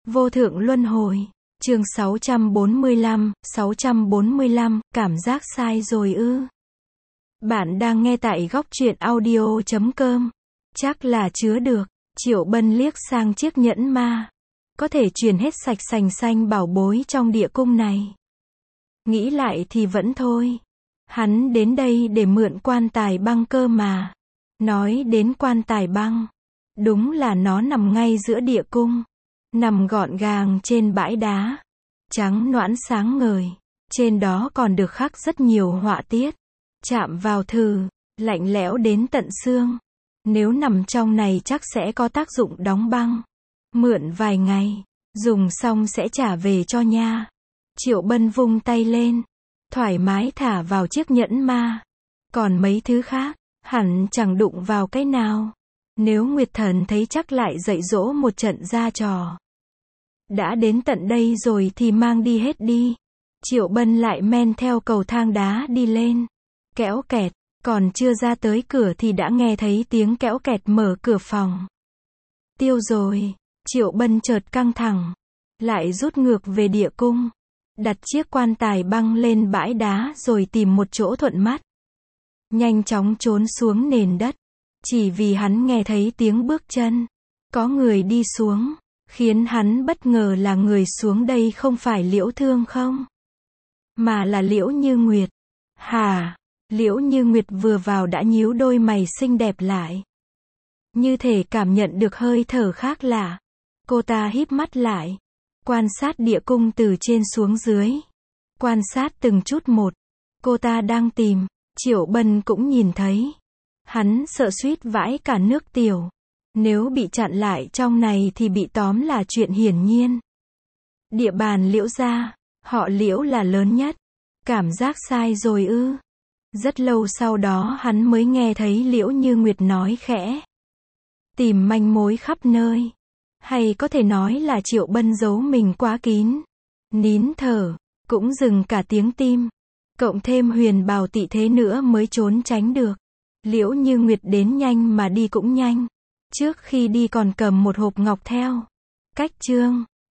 Vô thượng luân hồi. Chương 645, cảm giác sai rồi ư? Bạn đang nghe tại góc truyện audio.com. Chắc là chứa được. Triệu Bân liếc sang chiếc nhẫn ma. Có thể truyền hết sạch sành xanh bảo bối trong địa cung này. Nghĩ lại thì vẫn thôi. Hắn đến đây để mượn quan tài băng cơ mà. Nói đến quan tài băng, đúng là nó nằm ngay giữa địa cung. Nằm gọn gàng trên bãi đá. Trắng nõn sáng ngời. Trên đó còn được khắc rất nhiều họa tiết. Chạm vào thử, lạnh lẽo đến tận xương. Nếu nằm trong này chắc sẽ có tác dụng đóng băng. Mượn vài ngày, dùng xong sẽ trả về cho nha. Triệu Bân vung tay lên, thoải mái thả vào chiếc nhẫn ma. Còn mấy thứ khác, hẳn chẳng đụng vào cái nào. Nếu Nguyệt Thần thấy chắc lại dạy dỗ một trận ra trò. Đã đến tận đây rồi thì mang đi hết đi. Triệu Bân lại men theo cầu thang đá đi lên. Kéo kẹt, còn chưa ra tới cửa thì đã nghe thấy tiếng kéo kẹt mở cửa phòng. Tiêu rồi, Triệu Bân chợt căng thẳng. Lại rút ngược về địa cung. Đặt chiếc quan tài băng lên bãi đá rồi tìm một chỗ thuận mắt. Nhanh chóng trốn xuống nền đất. Chỉ vì hắn nghe thấy tiếng bước chân. Có người đi xuống. Khiến hắn bất ngờ là người xuống đây không phải Liễu Thương không? Mà là Liễu Như Nguyệt. Hả? Liễu Như Nguyệt vừa vào đã nhíu đôi mày xinh đẹp lại. Như thể cảm nhận được hơi thở khác lạ. Cô ta híp mắt lại. Quan sát địa cung từ trên xuống dưới. Quan sát từng chút một. Cô ta đang tìm. Triệu Bân cũng nhìn thấy. Hắn sợ suýt vãi cả nước tiểu. Nếu bị chặn lại trong này thì bị tóm là chuyện hiển nhiên. Địa bàn Liễu gia, họ Liễu là lớn nhất. Cảm giác sai rồi ư? Rất lâu sau đó hắn mới nghe thấy Liễu Như Nguyệt nói khẽ. Tìm manh mối khắp nơi. Hay có thể nói là Triệu Bân giấu mình quá kín. Nín thở, cũng dừng cả tiếng tim. Cộng thêm huyền bào tị thế nữa mới trốn tránh được. Liễu Như Nguyệt đến nhanh mà đi cũng nhanh. Trước khi đi còn cầm một hộp ngọc theo. Cách chương.